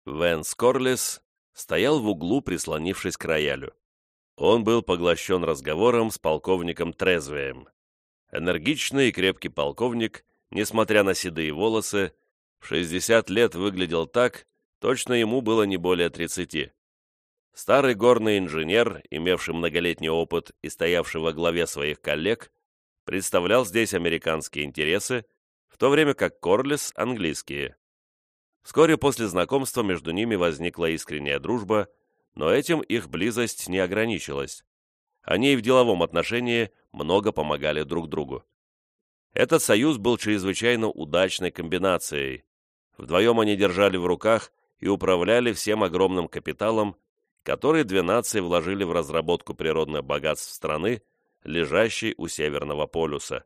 Вэнс Корлис стоял в углу, прислонившись к роялю. Он был поглощен разговором с полковником Трезвеем. Энергичный и крепкий полковник, несмотря на седые волосы, в 60 лет выглядел так, точно ему было не более 30. Старый горный инженер, имевший многолетний опыт и стоявший во главе своих коллег, представлял здесь американские интересы, в то время как Корлис – английские. Вскоре после знакомства между ними возникла искренняя дружба, но этим их близость не ограничилась. Они и в деловом отношении много помогали друг другу. Этот союз был чрезвычайно удачной комбинацией. Вдвоем они держали в руках и управляли всем огромным капиталом, который две нации вложили в разработку природных богатств страны, лежащей у Северного полюса.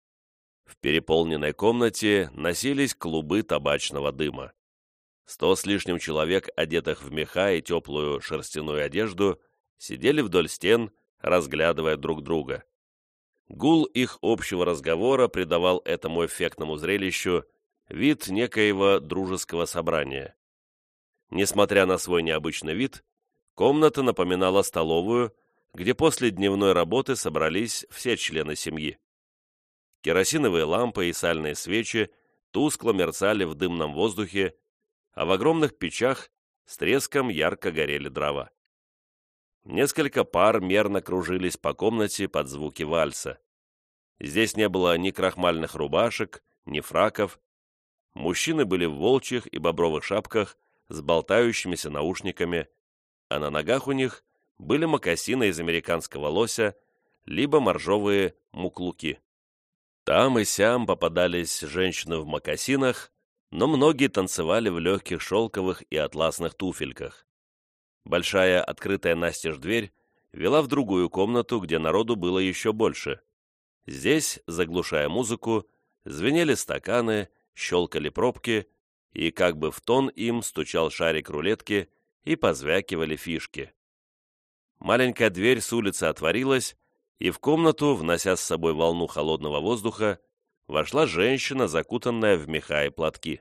В переполненной комнате носились клубы табачного дыма. 100 с лишним человек, одетых в меха и теплую шерстяную одежду, сидели вдоль стен, разглядывая друг друга. Гул их общего разговора придавал этому эффектному зрелищу вид некоего дружеского собрания. Несмотря на свой необычный вид, комната напоминала столовую, где после дневной работы собрались все члены семьи. Керосиновые лампы и сальные свечи тускло мерцали в дымном воздухе, а в огромных печах с треском ярко горели дрова. Несколько пар мерно кружились по комнате под звуки вальса. Здесь не было ни крахмальных рубашек, ни фраков. Мужчины были в волчьих и бобровых шапках с болтающимися наушниками, а на ногах у них были мокасины из американского лося, либо моржовые муклуки. Там и сям попадались женщины в мокасинах, но многие танцевали в легких шелковых и атласных туфельках. Большая открытая настежь дверь вела в другую комнату, где народу было еще больше. Здесь, заглушая музыку, звенели стаканы, щелкали пробки, и как бы в тон им стучал шарик рулетки и позвякивали фишки. Маленькая дверь с улицы отворилась, и в комнату, внося с собой волну холодного воздуха, вошла женщина, закутанная в меха и платки.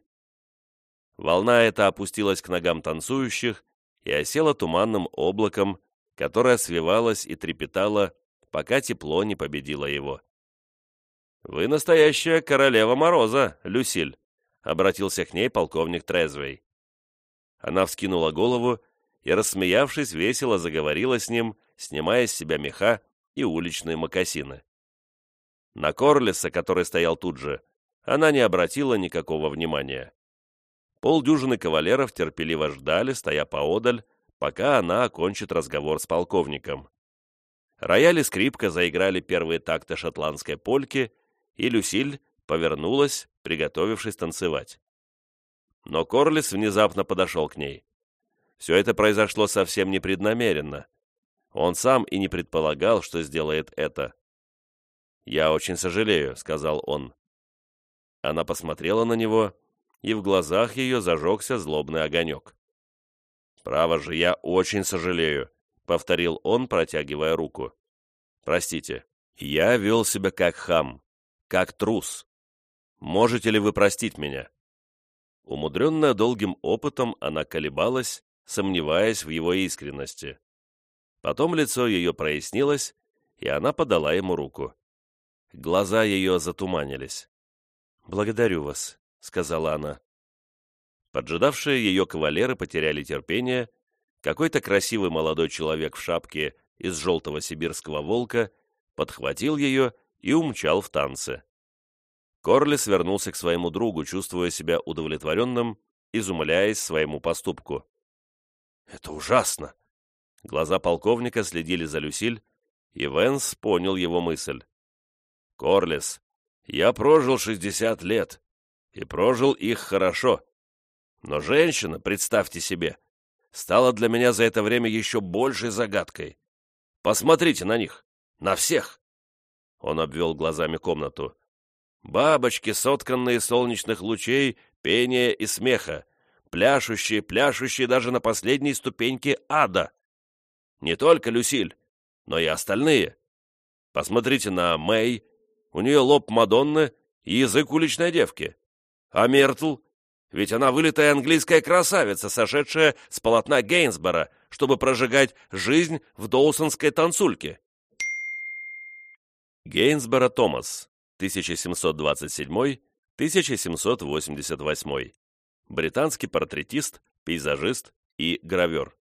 Волна эта опустилась к ногам танцующих и осела туманным облаком, которое свивалось и трепетало, пока тепло не победило его. «Вы настоящая королева Мороза, Люсиль», — обратился к ней полковник Трезвей. Она вскинула голову и, рассмеявшись, весело заговорила с ним, снимая с себя меха и уличные мокасины. На Корлиса, который стоял тут же, она не обратила никакого внимания. Полдюжины кавалеров терпеливо ждали, стоя поодаль, пока она окончит разговор с полковником. Рояль и скрипка заиграли первые такты шотландской польки, и Люсиль повернулась, приготовившись танцевать. Но Корлис внезапно подошел к ней. Все это произошло совсем непреднамеренно. Он сам и не предполагал, что сделает это. «Я очень сожалею», — сказал он. Она посмотрела на него, и в глазах ее зажегся злобный огонек. «Право же, я очень сожалею», — повторил он, протягивая руку. «Простите, я вел себя как хам, как трус. Можете ли вы простить меня?» Умудренная долгим опытом, она колебалась, сомневаясь в его искренности. Потом лицо ее прояснилось, и она подала ему руку. Глаза ее затуманились. «Благодарю вас», — сказала она. Поджидавшие ее кавалеры потеряли терпение. Какой-то красивый молодой человек в шапке из желтого сибирского волка подхватил ее и умчал в танце. Корлис вернулся к своему другу, чувствуя себя удовлетворенным, изумляясь своему поступку. «Это ужасно!» Глаза полковника следили за Люсиль, и Вэнс понял его мысль. «Корлис, я прожил 60 лет, и прожил их хорошо. Но женщина, представьте себе, стала для меня за это время еще большей загадкой. Посмотрите на них, на всех!» Он обвел глазами комнату. «Бабочки, сотканные из солнечных лучей, пения и смеха, пляшущие, пляшущие даже на последней ступеньке ада. Не только Люсиль, но и остальные. Посмотрите на Мэй, у нее лоб Мадонны и язык уличной девки. А Миртл? Ведь она вылитая английская красавица, сошедшая с полотна Гейнсбора, чтобы прожигать жизнь в доусонской танцульке. Гейнсборо Томас, 1727-1788. Британский портретист, пейзажист и гравер.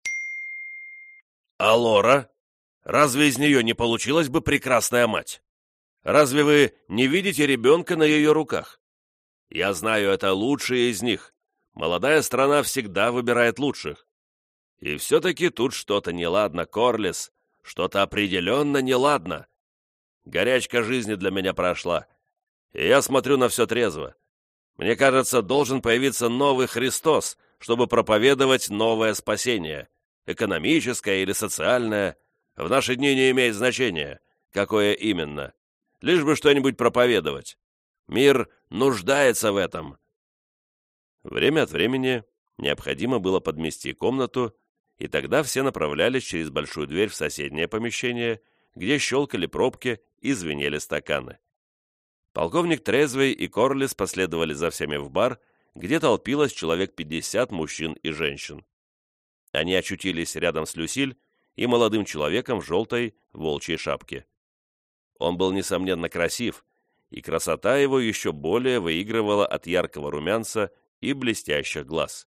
А Лора? Разве из нее не получилась бы прекрасная мать? Разве вы не видите ребенка на ее руках? Я знаю, это лучшие из них. Молодая страна всегда выбирает лучших. И все-таки тут что-то неладно, Корлис, что-то определенно неладно. Горячка жизни для меня прошла, и я смотрю на все трезво. Мне кажется, должен появиться новый Христос, чтобы проповедовать новое спасение, экономическое или социальное. В наши дни не имеет значения, какое именно. Лишь бы что-нибудь проповедовать. Мир нуждается в этом. Время от времени необходимо было подмести комнату, и тогда все направлялись через большую дверь в соседнее помещение, где щелкали пробки и звенели стаканы. Полковник Трезвей и Корлис последовали за всеми в бар, где толпилось человек 50 мужчин и женщин. Они очутились рядом с Люсиль и молодым человеком в желтой волчьей шапке. Он был, несомненно, красив, и красота его еще более выигрывала от яркого румянца и блестящих глаз.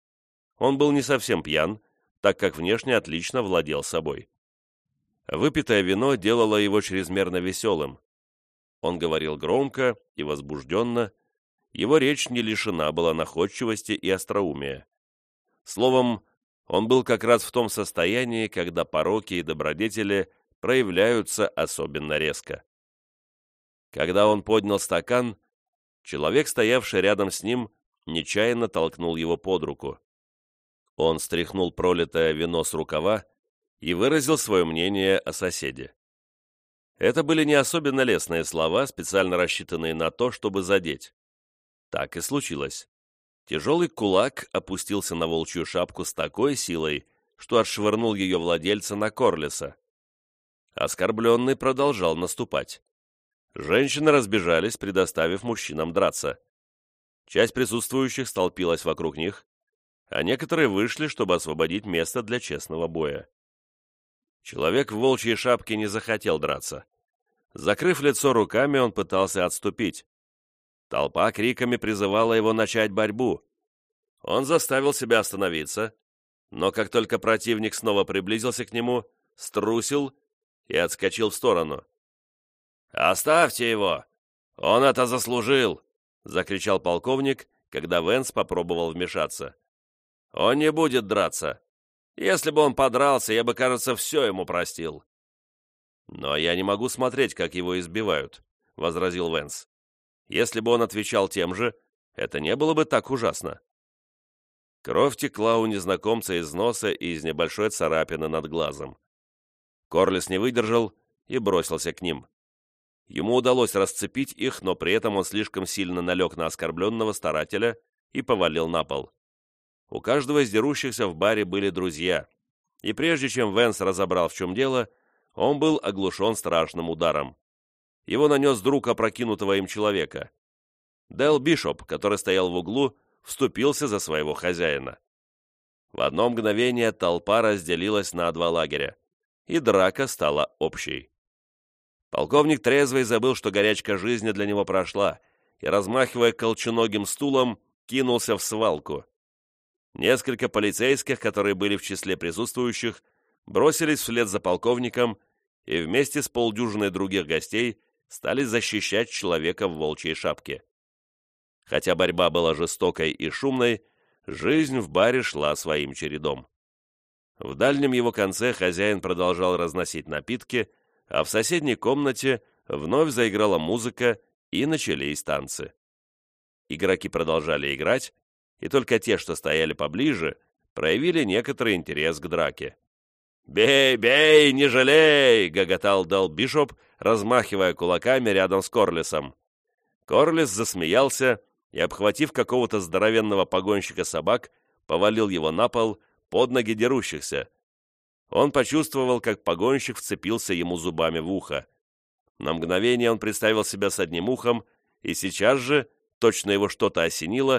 Он был не совсем пьян, так как внешне отлично владел собой. Выпитое вино делало его чрезмерно веселым. Он говорил громко и возбужденно, его речь не лишена была находчивости и остроумия. Словом, он был как раз в том состоянии, когда пороки и добродетели проявляются особенно резко. Когда он поднял стакан, человек, стоявший рядом с ним, нечаянно толкнул его под руку. Он стряхнул пролитое вино с рукава и выразил свое мнение о соседе. Это были не особенно лестные слова, специально рассчитанные на то, чтобы задеть. Так и случилось. Тяжелый кулак опустился на волчью шапку с такой силой, что отшвырнул ее владельца на Корлиса. Оскорбленный продолжал наступать. Женщины разбежались, предоставив мужчинам драться. Часть присутствующих столпилась вокруг них, а некоторые вышли, чтобы освободить место для честного боя. Человек в волчьей шапке не захотел драться. Закрыв лицо руками, он пытался отступить. Толпа криками призывала его начать борьбу. Он заставил себя остановиться, но как только противник снова приблизился к нему, струсил и отскочил в сторону. «Оставьте его! Он это заслужил!» — закричал полковник, когда Венс попробовал вмешаться. «Он не будет драться. Если бы он подрался, я бы, кажется, все ему простил». «Но я не могу смотреть, как его избивают», — возразил Венс. «Если бы он отвечал тем же, это не было бы так ужасно». Кровь текла у незнакомца из носа и из небольшой царапины над глазом. Корлис не выдержал и бросился к ним. Ему удалось расцепить их, но при этом он слишком сильно налег на оскорбленного старателя и повалил на пол. У каждого из дерущихся в баре были друзья, и прежде чем Венс разобрал, в чем дело, он был оглушен страшным ударом. Его нанес друг опрокинутого им человека. Дэл Бишоп, который стоял в углу, вступился за своего хозяина. В одно мгновение толпа разделилась на два лагеря, и драка стала общей. Полковник Трезвый забыл, что горячка жизни для него прошла, и, размахивая колченогим стулом, кинулся в свалку. Несколько полицейских, которые были в числе присутствующих, бросились вслед за полковником и вместе с полдюжиной других гостей стали защищать человека в волчьей шапке. Хотя борьба была жестокой и шумной, жизнь в баре шла своим чередом. В дальнем его конце хозяин продолжал разносить напитки, а в соседней комнате вновь заиграла музыка и начались танцы. Игроки продолжали играть, и только те, что стояли поближе, проявили некоторый интерес к драке. «Бей, бей, не жалей!» — гоготал Дэл Бишоп, размахивая кулаками рядом с Корлисом. Корлис засмеялся и, обхватив какого-то здоровенного погонщика собак, повалил его на пол под ноги дерущихся. Он почувствовал, как погонщик вцепился ему зубами в ухо. На мгновение он представил себя с одним ухом, и сейчас же, точно его что-то осенило,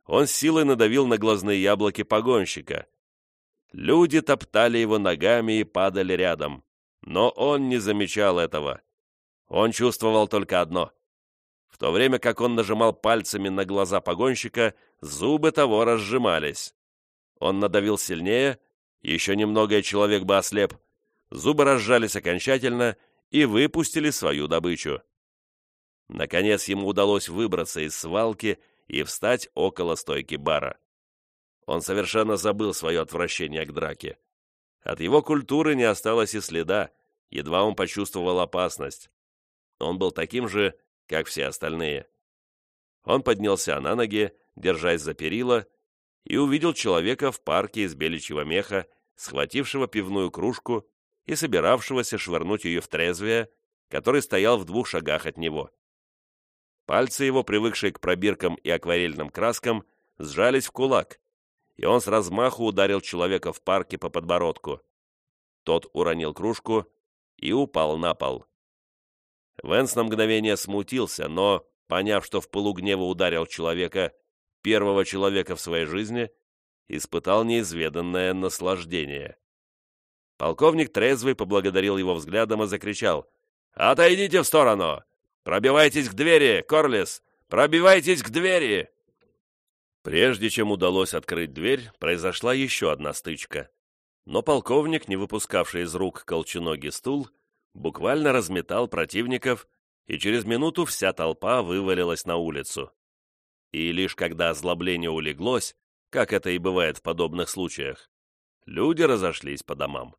он силой надавил на глазные яблоки погонщика. Люди топтали его ногами и падали рядом, но он не замечал этого. Он чувствовал только одно. В то время как он нажимал пальцами на глаза погонщика, зубы того разжимались. Он надавил сильнее, еще немного и человек бы ослеп. Зубы разжались окончательно и выпустили свою добычу. Наконец ему удалось выбраться из свалки и встать около стойки бара. Он совершенно забыл свое отвращение к драке. От его культуры не осталось и следа, едва он почувствовал опасность. Он был таким же, как все остальные. Он поднялся на ноги, держась за перила, и увидел человека в парке из беличьего меха, схватившего пивную кружку и собиравшегося швырнуть ее в трезвия, который стоял в 2 шагах от него. Пальцы его, привыкшие к пробиркам и акварельным краскам, сжались в кулак, и он с размаху ударил человека в парке по подбородку. Тот уронил кружку и упал на пол. Венс на мгновение смутился, но, поняв, что в пылу гнева ударил человека, первого человека в своей жизни, испытал неизведанное наслаждение. Полковник Трезвый поблагодарил его взглядом и закричал: «Отойдите в сторону! Пробивайтесь к двери, Корлис! Пробивайтесь к двери!» Прежде чем удалось открыть дверь, произошла еще одна стычка. Но полковник, не выпускавший из рук колченогий стул, буквально разметал противников, и через минуту вся толпа вывалилась на улицу. И лишь когда озлобление улеглось, как это и бывает в подобных случаях, люди разошлись по домам.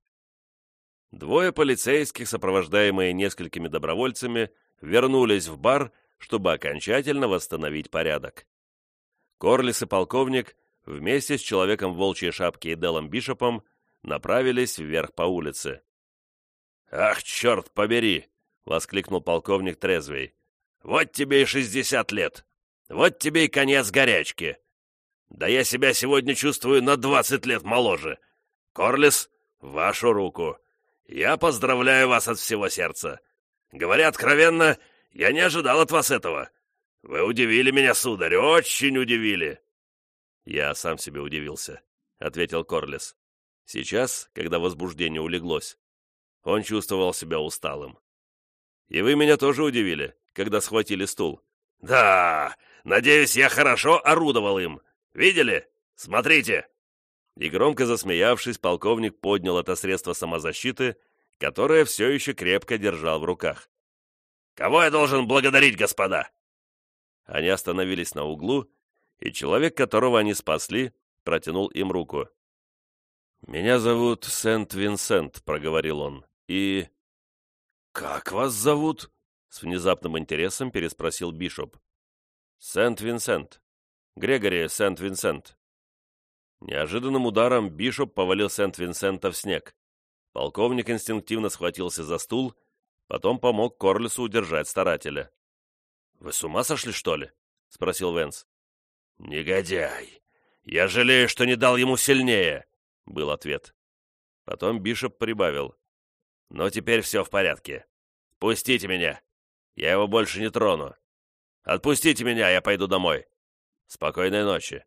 2 полицейских, сопровождаемые несколькими добровольцами, вернулись в бар, чтобы окончательно восстановить порядок. Корлис и полковник вместе с человеком в волчьей шапке и Делом Бишопом направились вверх по улице. «Ах, черт побери!» — воскликнул полковник Трезвый. «Вот тебе и 60 лет! Вот тебе и конец горячки! Да я себя сегодня чувствую на 20 лет моложе! Корлис, вашу руку! Я поздравляю вас от всего сердца! Говоря откровенно, я не ожидал от вас этого! Вы удивили меня, сударь, очень удивили!» «Я сам себе удивился», — ответил Корлис. Сейчас, когда возбуждение улеглось, он чувствовал себя усталым. «И вы меня тоже удивили, когда схватили стул». «Да, надеюсь, я хорошо орудовал им. Видели? Смотрите!» И громко засмеявшись, полковник поднял это средство самозащиты, которое все еще крепко держал в руках. «Кого я должен благодарить, господа?» Они остановились на углу, и человек, которого они спасли, протянул им руку. «Меня зовут Сент-Винсент», — проговорил он, — «и...» «Как вас зовут?» — с внезапным интересом переспросил Бишоп. «Сент-Винсент. Грегори Сент-Винсент». Неожиданным ударом Бишоп повалил Сент-Винсента в снег. Полковник инстинктивно схватился за стул, потом помог Корлису удержать старателя. «Вы с ума сошли, что ли?» — спросил Венс. «Негодяй! Я жалею, что не дал ему сильнее!» — был ответ. Потом Бишоп прибавил. «Но теперь все в порядке. Пустите меня. Я его больше не трону. Отпустите меня, я пойду домой. Спокойной ночи».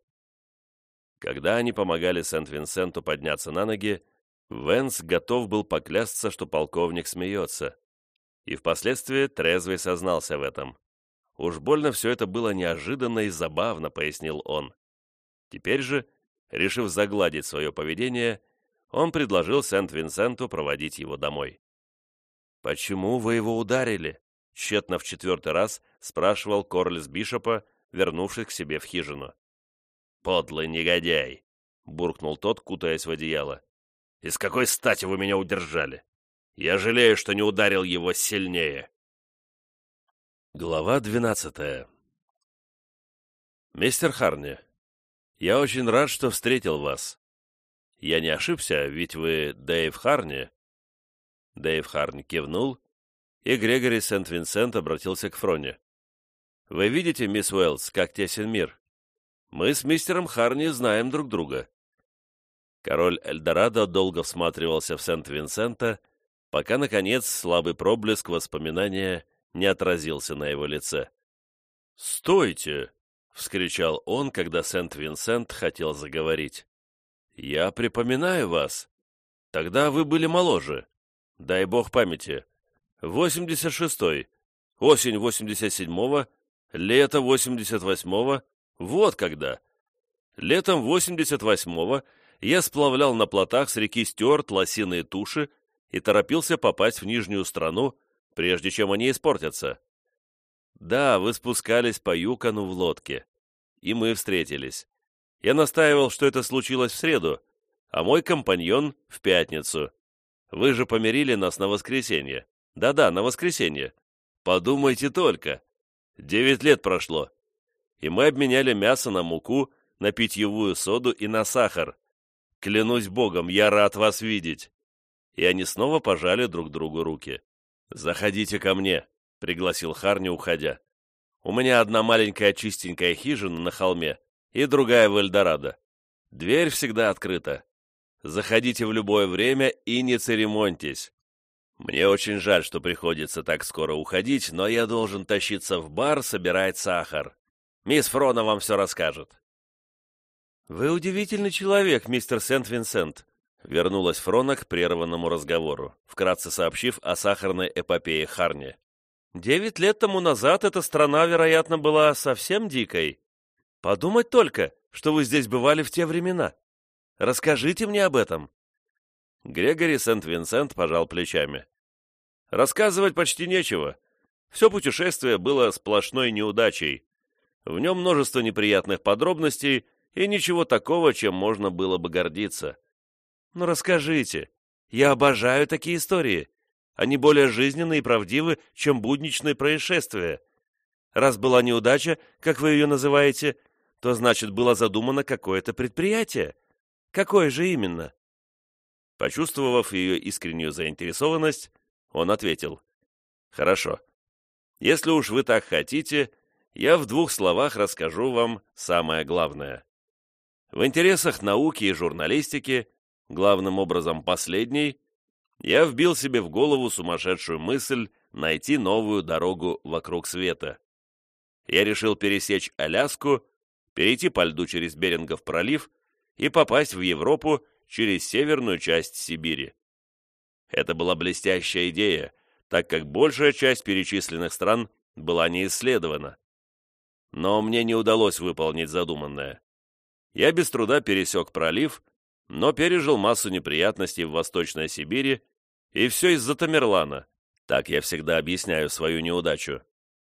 Когда они помогали Сент-Винсенту подняться на ноги, Венс готов был поклясться, что полковник смеется. И впоследствии Трезвый сознался в этом. «Уж больно все это было неожиданно и забавно», — пояснил он. Теперь же, решив загладить свое поведение, он предложил Сент-Винсенту проводить его домой. «Почему вы его ударили?» — тщетно в 4-й раз спрашивал Корлис Бишопа, вернувшись к себе в хижину. «Подлый негодяй!» — буркнул тот, кутаясь в одеяло. «И с какой стати вы меня удержали? Я жалею, что не ударил его сильнее». Глава 12. «Мистер Харни, я очень рад, что встретил вас. Я не ошибся, ведь вы Дэйв Харни?» Дэйв Харни кивнул, и Грегори Сент-Винсент обратился к Фроне. «Вы видите, мисс Уэллс, как тесен мир? Мы с мистером Харни знаем друг друга». Король Эльдорадо долго всматривался в Сент-Винсента, пока, наконец, слабый проблеск воспоминания не отразился на его лице. «Стойте!» — вскричал он, когда Сент-Винсент хотел заговорить. «Я припоминаю вас. Тогда вы были моложе. Дай бог памяти. 86-й, осень 87-го, лето 88-го, вот когда. Летом 88-го я сплавлял на плотах с реки Стюарт лосиные туши и торопился попасть в Нижнюю Страну, прежде чем они испортятся. Да, вы спускались по Юкону в лодке, и мы встретились. Я настаивал, что это случилось в среду, а мой компаньон — в пятницу. Вы же помирили нас на воскресенье. Да-да, на воскресенье. Подумайте только. 9 лет прошло. И мы обменяли мясо на муку, на питьевую соду и на сахар. Клянусь Богом, я рад вас видеть. И они снова пожали друг другу руки. «Заходите ко мне», — пригласил Харни, уходя. «У меня одна маленькая чистенькая хижина на холме и другая в Эльдорадо. Дверь всегда открыта. Заходите в любое время и не церемоньтесь. Мне очень жаль, что приходится так скоро уходить, но я должен тащиться в бар собирать сахар. Мисс Фрона вам все расскажет». «Вы удивительный человек, мистер Сент-Винсент», — вернулась Фрона к прерванному разговору, вкратце сообщив о сахарной эпопее Харни. 9 лет тому назад эта страна, вероятно, была совсем дикой. Подумать только, что вы здесь бывали в те времена. Расскажите мне об этом». Грегори Сент-Винсент пожал плечами. «Рассказывать почти нечего. Все путешествие было сплошной неудачей. В нем множество неприятных подробностей и ничего такого, чем можно было бы гордиться». «Ну расскажите. Я обожаю такие истории. Они более жизненны и правдивы, чем будничные происшествия. Раз была неудача, как вы ее называете, то значит было задумано какое-то предприятие. Какое же именно?» Почувствовав ее искреннюю заинтересованность, он ответил: «Хорошо. Если уж вы так хотите, я в 2 словах расскажу вам самое главное. В интересах науки и журналистики, главным образом последней, я вбил себе в голову сумасшедшую мысль найти новую дорогу вокруг света. Я решил пересечь Аляску, перейти по льду через Берингов пролив и попасть в Европу через северную часть Сибири. Это была блестящая идея, так как большая часть перечисленных стран была не исследована. Но мне не удалось выполнить задуманное. Я без труда пересек пролив, но пережил массу неприятностей в Восточной Сибири, и все из-за Тамерлана. Так я всегда объясняю свою неудачу.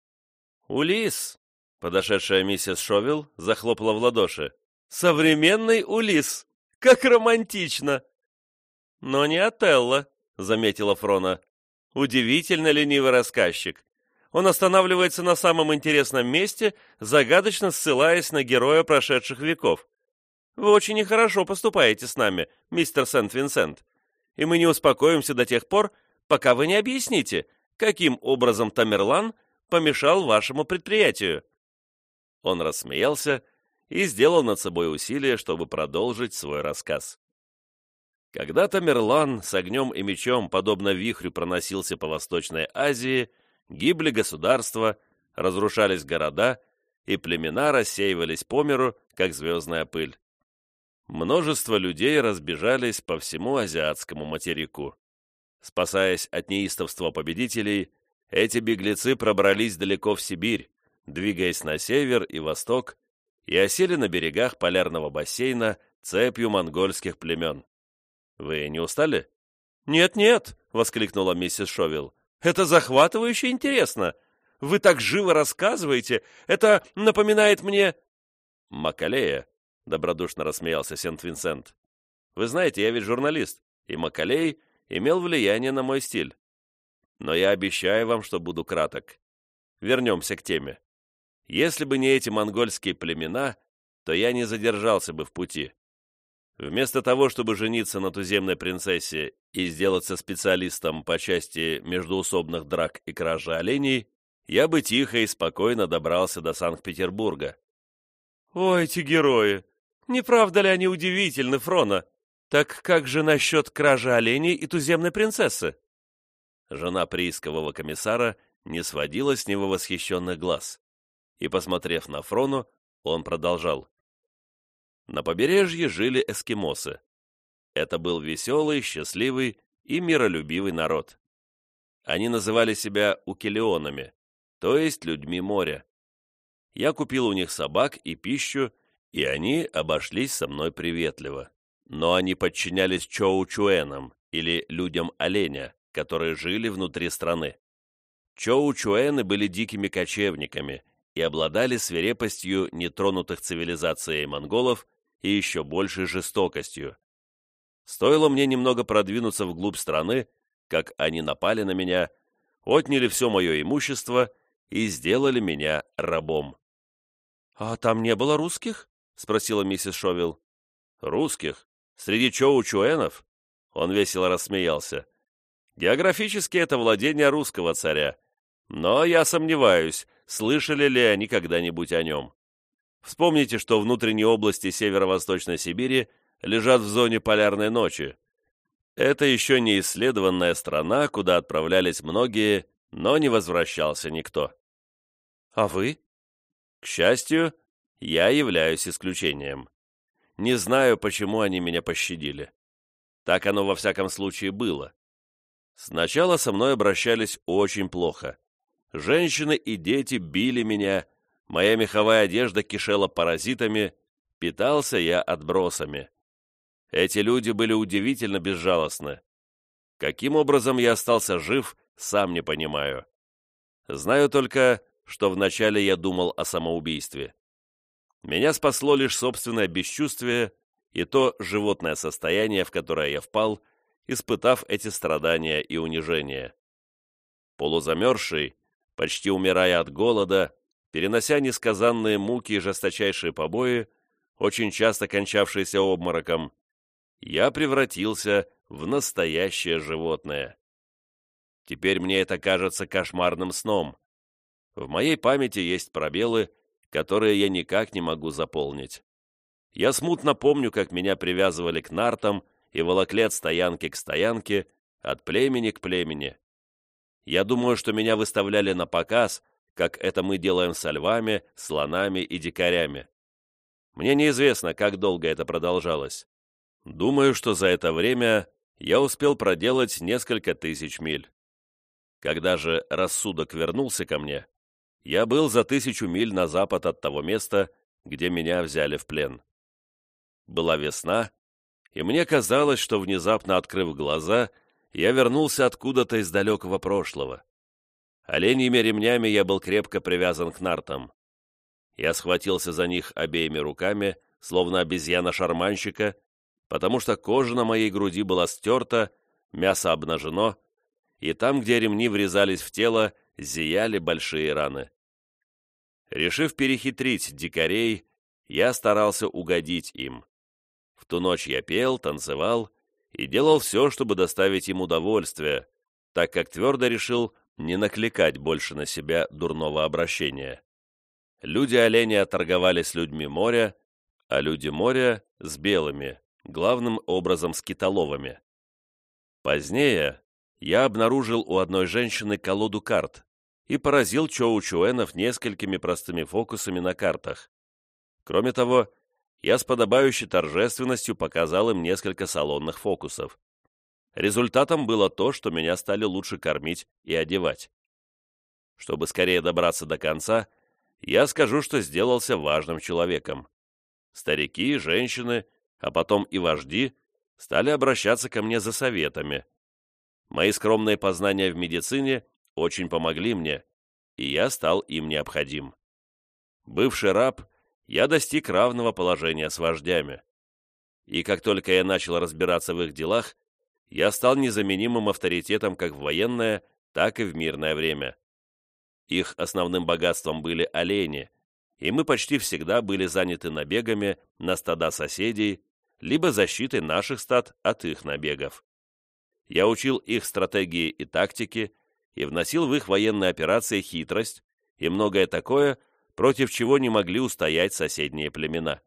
«Улисс!» — подошедшая миссис Шовилл захлопала в ладоши. «Современный Улисс! Как романтично!» «Но не Отелло», — заметила Фрона. «Удивительно ленивый рассказчик. Он останавливается на самом интересном месте, загадочно ссылаясь на героя прошедших веков. Вы очень нехорошо поступаете с нами, мистер Сент-Винсент, и мы не успокоимся до тех пор, пока вы не объясните, каким образом Тамерлан помешал вашему предприятию». Он рассмеялся и сделал над собой усилие, чтобы продолжить свой рассказ. Когда Тамерлан с огнем и мечом, подобно вихрю, проносился по Восточной Азии, гибли государства, разрушались города, и племена рассеивались по миру, как звездная пыль. Множество людей разбежались по всему азиатскому материку. Спасаясь от неистовства победителей, эти беглецы пробрались далеко в Сибирь, двигаясь на север и восток, и осели на берегах полярного бассейна цепью монгольских племен. Вы не устали? «Нет-нет», — воскликнула миссис Шовилл, — «это захватывающе интересно. Вы так живо рассказываете, это напоминает мне...» «Макалея», — добродушно рассмеялся Сент-Винсент. «Вы знаете, я ведь журналист, и Макалей имел влияние на мой стиль. Но я обещаю вам, что буду краток. Вернемся к теме. Если бы не эти монгольские племена, то я не задержался бы в пути. Вместо того, чтобы жениться на туземной принцессе и сделаться специалистом по части междоусобных драк и кражи оленей, я бы тихо и спокойно добрался до Санкт-Петербурга». «О, эти герои! Не правда ли они удивительны, Фрона? Так как же насчет кражи оленей и туземной принцессы?» Жена приискового комиссара не сводила с него восхищенных глаз и, посмотрев на Фрону, Он продолжал. На побережье жили эскимосы. Это был веселый, счастливый и миролюбивый народ. Они называли себя укелионами, то есть людьми моря. Я купил у них собак и пищу, и они обошлись со мной приветливо. Но они подчинялись чоу-чуэнам, или людям оленя, которые жили внутри страны. Чоу-чуэны были дикими кочевниками и обладали свирепостью нетронутых цивилизацией монголов и еще большей жестокостью. Стоило мне немного продвинуться вглубь страны, как они напали на меня, отняли все мое имущество и сделали меня рабом. «А там не было русских?» — спросила миссис Шовилл. «Русских? Среди чоу-чуэнов?» Он весело рассмеялся. «Географически это владение русского царя, но я сомневаюсь, слышали ли они когда-нибудь о нем. Вспомните, что внутренние области северо-восточной Сибири лежат в зоне полярной ночи. Это еще не исследованная страна, куда отправлялись многие, но не возвращался никто. А вы? К счастью, я являюсь исключением. Не знаю, почему они меня пощадили. Так оно во всяком случае было. Сначала со мной обращались очень плохо. Женщины и дети били меня, моя меховая одежда кишела паразитами, питался я отбросами. Эти люди были удивительно безжалостны. Каким образом я остался жив, сам не понимаю. Знаю только, что вначале я думал о самоубийстве. Меня спасло лишь собственное бесчувствие и то животное состояние, в которое я впал, испытав эти страдания и унижения. Полузамерзший, почти умирая от голода, перенося несказанные муки и жесточайшие побои, очень часто кончавшиеся обмороком, я превратился в настоящее животное. Теперь мне это кажется кошмарным сном. В моей памяти есть пробелы, которые я никак не могу заполнить. Я смутно помню, как меня привязывали к нартам и волокли от стоянки к стоянке, от племени к племени. Я думаю, что меня выставляли на показ, как это мы делаем со львами, слонами и дикарями. Мне неизвестно, как долго это продолжалось. Думаю, что за это время я успел проделать несколько тысяч миль. Когда же рассудок вернулся ко мне, я был за 1000 миль на запад от того места, где меня взяли в плен. Была весна, и мне казалось, что, внезапно открыв глаза, я вернулся откуда-то из далекого прошлого. Оленьими ремнями я был крепко привязан к нартам. Я схватился за них обеими руками, словно обезьяна-шарманщика, потому что кожа на моей груди была стерта, мясо обнажено, и там, где ремни врезались в тело, зияли большие раны. Решив перехитрить дикарей, я старался угодить им. В ту ночь я пел, танцевал и делал все, чтобы доставить им удовольствие, так как твердо решил не накликать больше на себя дурного обращения. Люди оленя торговали с людьми моря, а люди моря — с белыми, главным образом с китоловыми. Позднее я обнаружил у одной женщины колоду карт и поразил чоу-чуэнов несколькими простыми фокусами на картах. Кроме того, я с подобающей торжественностью показал им несколько салонных фокусов. Результатом было то, что меня стали лучше кормить и одевать. Чтобы скорее добраться до конца, я скажу, что сделался важным человеком. Старики, женщины, а потом и вожди стали обращаться ко мне за советами. Мои скромные познания в медицине очень помогли мне, и я стал им необходим. Бывший раб, я достиг равного положения с вождями. И как только я начал разбираться в их делах, я стал незаменимым авторитетом как в военное, так и в мирное время. Их основным богатством были олени, и мы почти всегда были заняты набегами на стада соседей, либо защитой наших стад от их набегов. Я учил их стратегии и тактики, и вносил в их военные операции хитрость и многое такое, против чего не могли устоять соседние племена.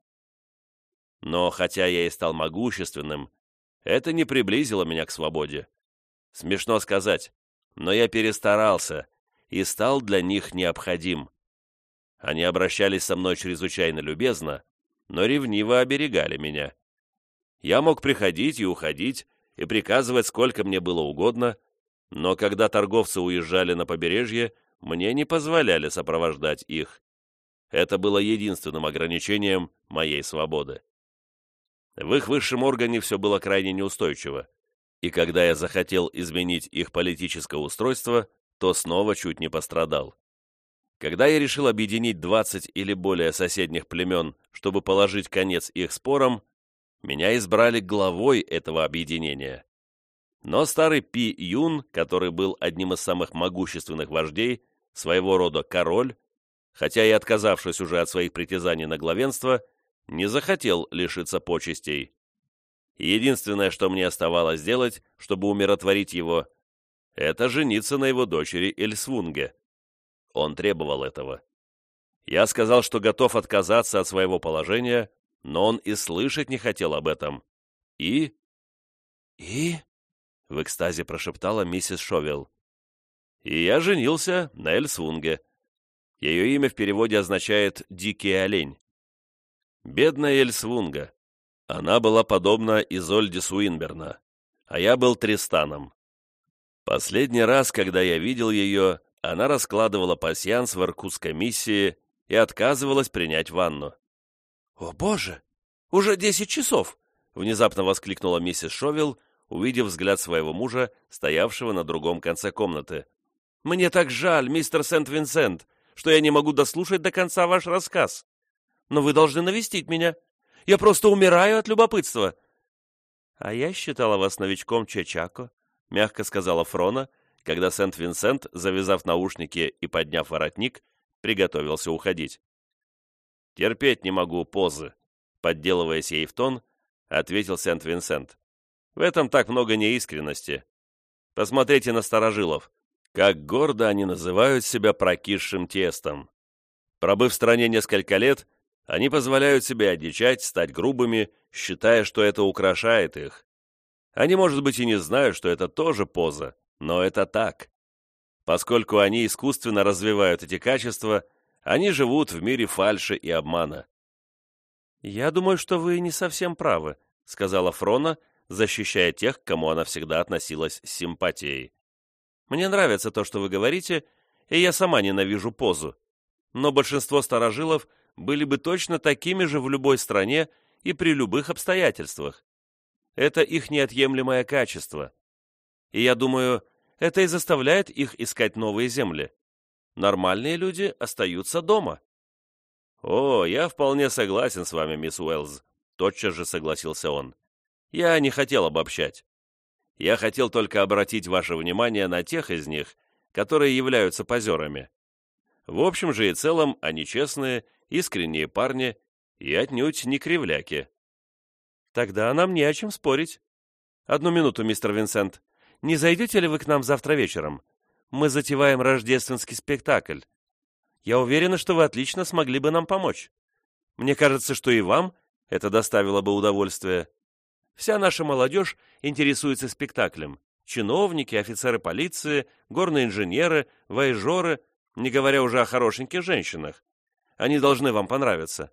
Но хотя я и стал могущественным, это не приблизило меня к свободе. Смешно сказать, но я перестарался и стал для них необходим. Они обращались со мной чрезвычайно любезно, но ревниво оберегали меня. Я мог приходить и уходить, и приказывать, сколько мне было угодно, но когда торговцы уезжали на побережье, мне не позволяли сопровождать их. Это было единственным ограничением моей свободы. В их высшем органе все было крайне неустойчиво, и когда я захотел изменить их политическое устройство, то снова чуть не пострадал. Когда я решил объединить 20 или более соседних племен, чтобы положить конец их спорам, меня избрали главой этого объединения. Но старый Пи Юн, который был одним из самых могущественных вождей, своего рода король, хотя и отказавшись уже от своих притязаний на главенство, не захотел лишиться почестей. Единственное, что мне оставалось сделать, чтобы умиротворить его, это жениться на его дочери Эльсвунге. Он требовал этого. Я сказал, что готов отказаться от своего положения, но он и слышать не хотел об этом. «И?» — в экстазе прошептала миссис Шовелл. «И я женился на Эльсвунге. Ее имя в переводе означает «дикий олень». Бедная Эльсвунга. Она была подобна Изольде Суинберна, а я был Тристаном. Последний раз, когда я видел ее, она раскладывала пасьянс в иркутской миссии и отказывалась принять ванну. «О, Боже! Уже 10 часов!» — внезапно воскликнула миссис Шовелл, увидев взгляд своего мужа, стоявшего на другом конце комнаты. «Мне так жаль, мистер Сент-Винсент, что я не могу дослушать до конца ваш рассказ. Но вы должны навестить меня. Я просто умираю от любопытства». «А я считала вас новичком Чечако», — мягко сказала Фрона, когда Сент-Винсент, завязав наушники и подняв воротник, приготовился уходить. «Терпеть не могу позы», — подделываясь ей в тон, ответил Сент-Винсент. «В этом так много неискренности. Посмотрите на старожилов, как гордо они называют себя прокисшим тестом. Пробыв в стране несколько лет, они позволяют себе одичать, стать грубыми, считая, что это украшает их. Они, может быть, и не знают, что это тоже поза, но это так. Поскольку они искусственно развивают эти качества, они живут в мире фальши и обмана». «Я думаю, что вы не совсем правы», — сказала Фрона, защищая тех, к кому она всегда относилась с симпатией. «Мне нравится то, что вы говорите, и я сама ненавижу позу. Но большинство старожилов были бы точно такими же в любой стране и при любых обстоятельствах. Это их неотъемлемое качество. И я думаю, это и заставляет их искать новые земли. Нормальные люди остаются дома». «О, я вполне согласен с вами, мисс Уэллс», — тотчас же согласился он. «Я не хотел обобщать. Я хотел только обратить ваше внимание на тех из них, которые являются позерами. В общем же и целом они честные, искренние парни и отнюдь не кривляки». «Тогда нам не о чем спорить. Одну минуту, мистер Винсент. Не зайдете ли вы к нам завтра вечером? Мы затеваем рождественский спектакль. Я уверена, что вы отлично смогли бы нам помочь. Мне кажется, что и вам это доставило бы удовольствие. Вся наша молодежь интересуется спектаклем. Чиновники, офицеры полиции, горные инженеры, вояжеры, не говоря уже о хорошеньких женщинах. Они должны вам понравиться».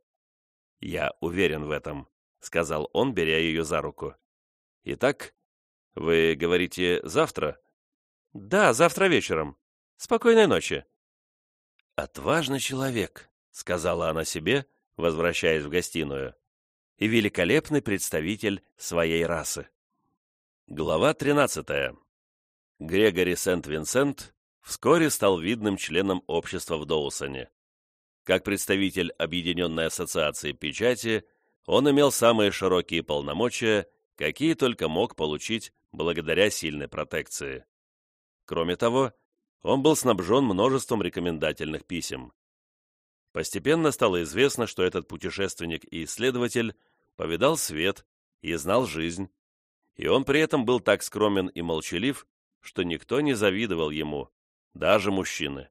«Я уверен в этом», — сказал он, беря ее за руку. «Итак, вы говорите завтра?» «Да, завтра вечером. Спокойной ночи». «Отважный человек», — сказала она себе, возвращаясь в гостиную, «и великолепный представитель своей расы». Глава 13. Грегори Сент-Винсент вскоре стал видным членом общества в Доусоне. Как представитель Объединенной ассоциации печати, он имел самые широкие полномочия, какие только мог получить благодаря сильной протекции. Кроме того, он был снабжен множеством рекомендательных писем. Постепенно стало известно, что этот путешественник и исследователь повидал свет и знал жизнь, и он при этом был так скромен и молчалив, что никто не завидовал ему, даже мужчины.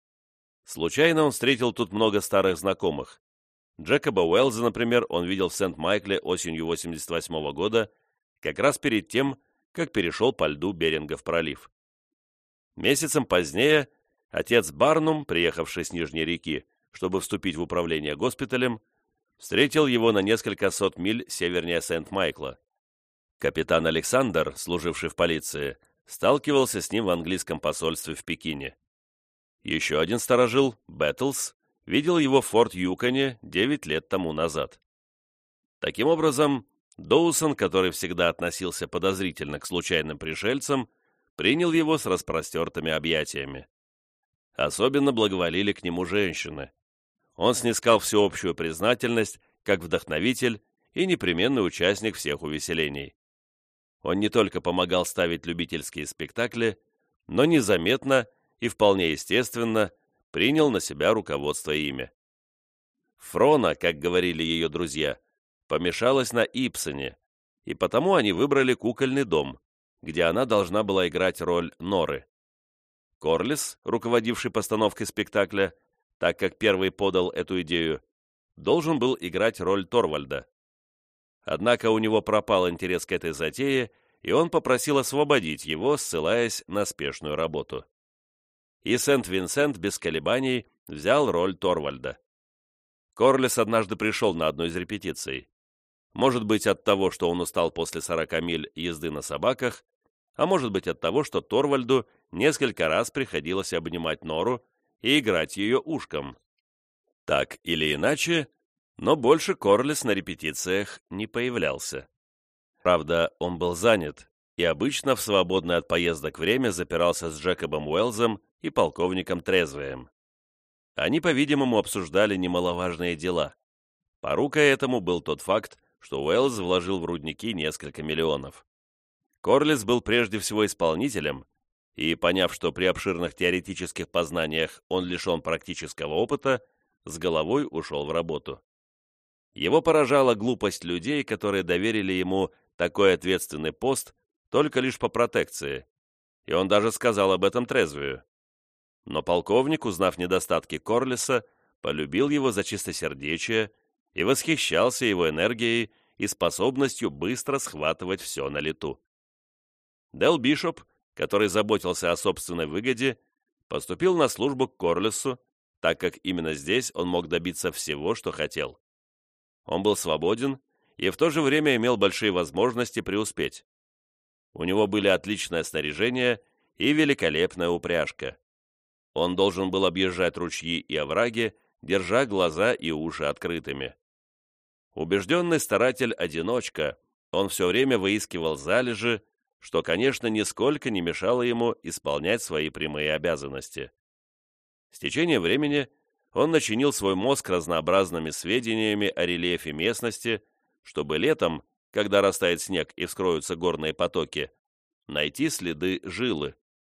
Случайно он встретил тут много старых знакомых. Джекоба Уэллза, например, он видел в Сент-Майкле осенью 88 года, как раз перед тем, как перешел по льду Берингов пролив. Месяцем позднее отец Барнум, приехавший с Нижней реки, чтобы вступить в управление госпиталем, встретил его на несколько сот миль севернее Сент-Майкла. Капитан Александр, служивший в полиции, сталкивался с ним в английском посольстве в Пекине. Еще один сторожил, Бэттлс, видел его в Форт Юконе 9 лет тому назад. Таким образом, Доусон, который всегда относился подозрительно к случайным пришельцам, принял его с распростертыми объятиями. Особенно благоволили к нему женщины. Он снискал всеобщую признательность как вдохновитель и непременный участник всех увеселений. Он не только помогал ставить любительские спектакли, но незаметно и вполне естественно принял на себя руководство ими. Фрона, как говорили ее друзья, помешалась на Ибсене, и потому они выбрали кукольный дом, где она должна была играть роль Норы. Корлис, руководивший постановкой спектакля, так как первый подал эту идею, должен был играть роль Торвальда. Однако у него пропал интерес к этой затее, и он попросил освободить его, ссылаясь на спешную работу. И Сент-Винсент без колебаний взял роль Торвальда. Корлис однажды пришел на одну из репетиций. Может быть, от того, что он устал после 40 миль езды на собаках, а может быть, от того, что Торвальду несколько раз приходилось обнимать Нору и играть ее ушком. Так или иначе, но больше Корлис на репетициях не появлялся. Правда, он был занят, и обычно в свободное от поездок время запирался с Джекобом Уэллсом и полковником Трезвеем. Они, по-видимому, обсуждали немаловажные дела. Порукой этому был тот факт, что Уэллс вложил в рудники несколько миллионов. Корлис был прежде всего исполнителем, и, поняв, что при обширных теоретических познаниях он лишен практического опыта, с головой ушел в работу. Его поражала глупость людей, которые доверили ему такой ответственный пост только лишь по протекции, и он даже сказал об этом Трезвею. Но полковник, узнав недостатки Корлиса, полюбил его за чистосердечие и восхищался его энергией и способностью быстро схватывать все на лету. Дел Бишоп, который заботился о собственной выгоде, поступил на службу к Корлису, так как именно здесь он мог добиться всего, что хотел. Он был свободен и в то же время имел большие возможности преуспеть. У него были отличное снаряжение и великолепная упряжка. Он должен был объезжать ручьи и овраги, держа глаза и уши открытыми. Убежденный старатель-одиночка, он все время выискивал залежи, что, конечно, нисколько не мешало ему исполнять свои прямые обязанности. С течением времени он начинил свой мозг разнообразными сведениями о рельефе местности, чтобы летом, когда растает снег и вскроются горные потоки, найти следы жилы.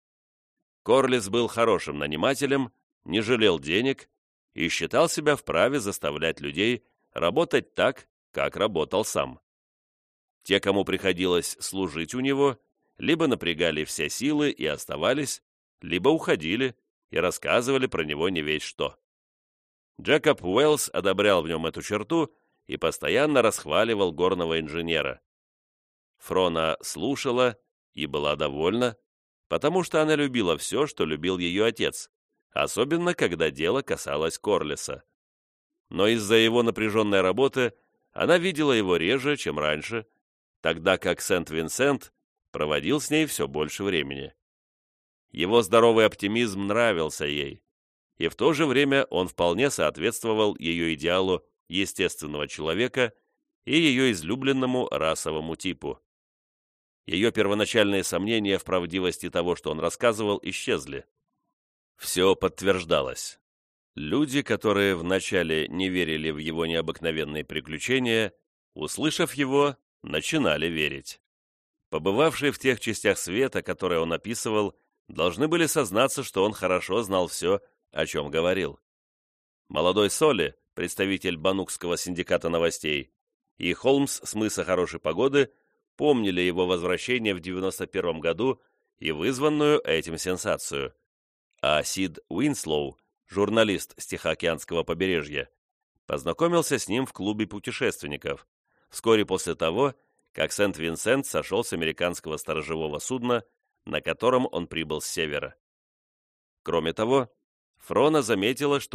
Корлис был хорошим нанимателем, не жалел денег и считал себя вправе заставлять людей работать так, как работал сам. Те, кому приходилось служить у него, либо напрягали все силы и оставались, либо уходили и рассказывали про него не весть что. Джекоб Уэллс одобрял в нем эту черту и постоянно расхваливал горного инженера. Фрона слушала и была довольна, потому что она любила все, что любил ее отец, особенно когда дело касалось Корлиса. Но из-за его напряженной работы она видела его реже, чем раньше, тогда как Сент-Винсент проводил с ней все больше времени. Его здоровый оптимизм нравился ей, и в то же время он вполне соответствовал ее идеалу естественного человека и ее излюбленному расовому типу. Ее первоначальные сомнения в правдивости того, что он рассказывал, исчезли. Все подтверждалось. Люди, которые вначале не верили в его необыкновенные приключения, услышав его, начинали верить. Побывавшие в тех частях света, которые он описывал, должны были сознаться, что он хорошо знал все, о чем говорил. Молодой Соли, представитель Банукского синдиката новостей, и Холмс с мыса Хорошей Погоды помнили его возвращение в 91 году и вызванную этим сенсацию. А Сид Уинслоу, журналист с Тихоокеанского побережья, познакомился с ним в клубе путешественников, вскоре после того, как Сент-Винсент сошел с американского сторожевого судна, на котором он прибыл с севера. Кроме того, Фрона заметила, что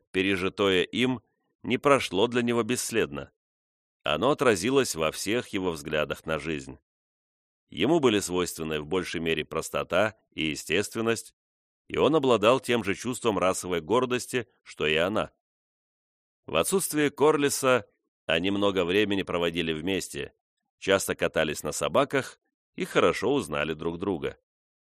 пережитое им, не прошло для него бесследно. Оно отразилось во всех его взглядах на жизнь. Ему были свойственны в большей мере простота и естественность, и он обладал тем же чувством расовой гордости, что и она. В отсутствие Корлиса они много времени проводили вместе, часто катались на собаках и хорошо узнали друг друга.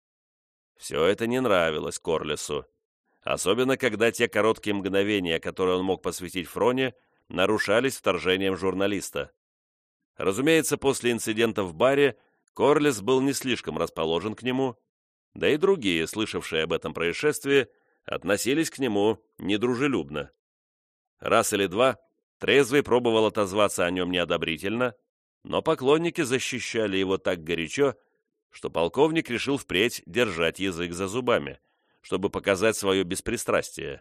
Все это не нравилось Корлису, особенно когда те короткие мгновения, которые он мог посвятить Фроне, нарушались вторжением журналиста. Разумеется, после инцидента в баре Корлис был не слишком расположен к нему, да и другие, слышавшие об этом происшествии, относились к нему недружелюбно. Раз или два Трезвый пробовал отозваться о нем неодобрительно, но поклонники защищали его так горячо, что полковник решил впредь держать язык за зубами, чтобы показать свое беспристрастие.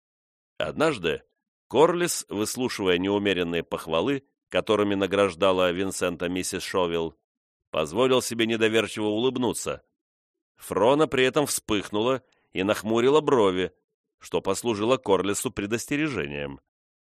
Однажды Корлис, выслушивая неумеренные похвалы, которыми награждала Винсента миссис Шовилл, позволил себе недоверчиво улыбнуться. Фрона при этом вспыхнула и нахмурила брови, что послужило Корлису предостережением.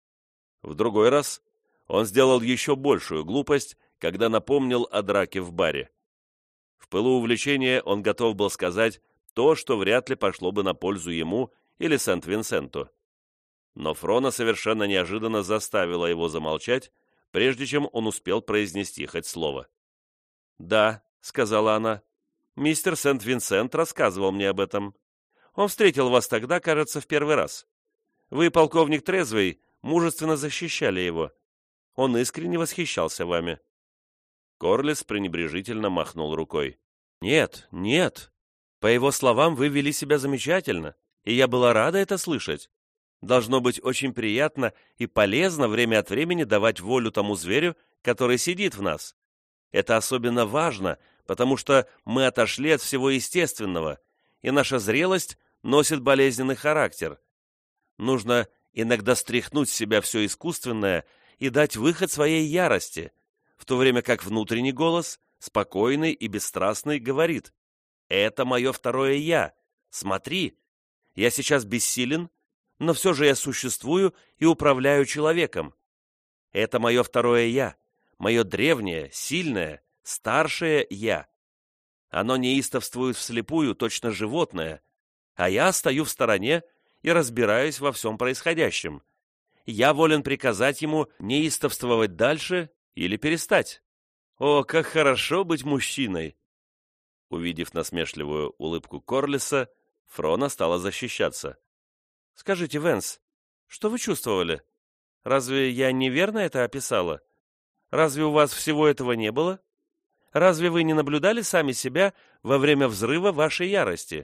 В другой раз он сделал еще большую глупость, когда напомнил о драке в баре. В пылу увлечения он готов был сказать то, что вряд ли пошло бы на пользу ему или Сент-Винсенту. Но Фрона совершенно неожиданно заставила его замолчать, прежде чем он успел произнести хоть слово. «Да», — сказала она, — «мистер Сент-Винсент рассказывал мне об этом. Он встретил вас тогда, кажется, в первый раз. Вы, полковник Трезвый, мужественно защищали его. Он искренне восхищался вами». Корлис пренебрежительно махнул рукой. «Нет, нет. По его словам, вы вели себя замечательно, и я была рада это слышать. Должно быть очень приятно и полезно время от времени давать волю тому зверю, который сидит в нас. Это особенно важно, потому что мы отошли от всего естественного, и наша зрелость носит болезненный характер. Нужно иногда стряхнуть с себя все искусственное и дать выход своей ярости, в то время как внутренний голос, спокойный и бесстрастный, говорит: «Это мое второе «я». Смотри, я сейчас бессилен, но все же я существую и управляю человеком. Это мое второе «я», мое древнее, сильное, старшее «я». Оно неистовствует вслепую, точно животное, а я стою в стороне и разбираюсь во всем происходящем. Я волен приказать ему неистовствовать дальше или перестать. О, как хорошо быть мужчиной!» Увидев насмешливую улыбку Корлиса, Фрона стала защищаться. «Скажите, Венс, что вы чувствовали? Разве я неверно это описала? Разве у вас всего этого не было? Разве вы не наблюдали сами себя во время взрыва вашей ярости?»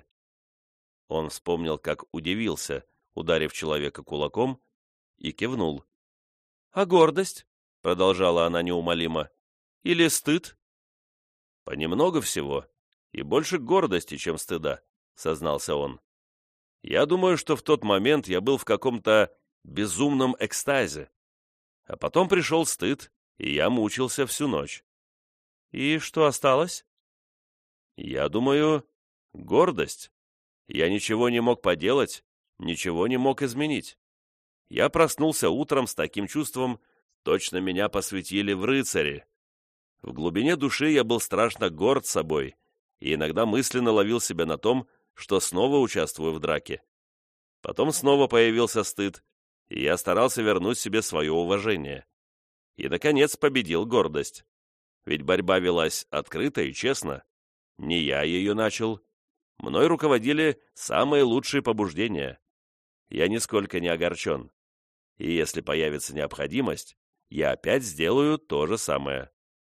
Он вспомнил, как удивился, ударив человека кулаком, и кивнул. «А гордость?» — продолжала она неумолимо. «Или стыд?» «Понемногу всего, и больше гордости, чем стыда», — сознался он. «Я думаю, что в тот момент я был в каком-то безумном экстазе. А потом пришел стыд, и я мучился всю ночь». «И что осталось?» «Я думаю, гордость. Я ничего не мог поделать, ничего не мог изменить. Я проснулся утром с таким чувством, точно меня посвятили в рыцари. В глубине души я был страшно горд собой и иногда мысленно ловил себя на том, что снова участвую в драке. Потом снова появился стыд, и я старался вернуть себе свое уважение. И, наконец, победил гордость. Ведь борьба велась открыто и честно. Не я ее начал. Мной руководили самые лучшие побуждения. Я нисколько не огорчен. И если появится необходимость, я опять сделаю то же самое».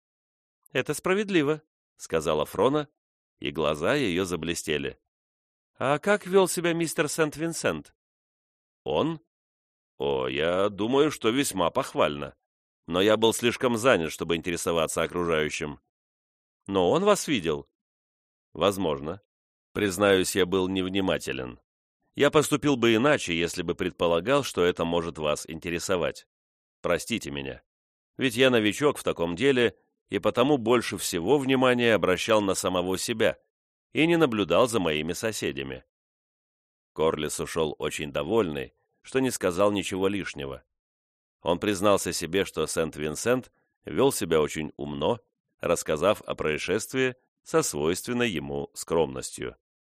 «Это справедливо», — сказала Фрона, и глаза ее заблестели. «А как вел себя мистер Сент-Винсент?» «Он? О, я думаю, что весьма похвально. Но я был слишком занят, чтобы интересоваться окружающим». «Но он вас видел?» «Возможно. Признаюсь, я был невнимателен. Я поступил бы иначе, если бы предполагал, что это может вас интересовать. Простите меня. Ведь я новичок в таком деле, и потому больше всего внимания обращал на самого себя и не наблюдал за моими соседями». Корлис ушел очень довольный, что не сказал ничего лишнего. Он признался себе, что Сент-Винсент вел себя очень умно, рассказав о происшествии со свойственной ему скромностью.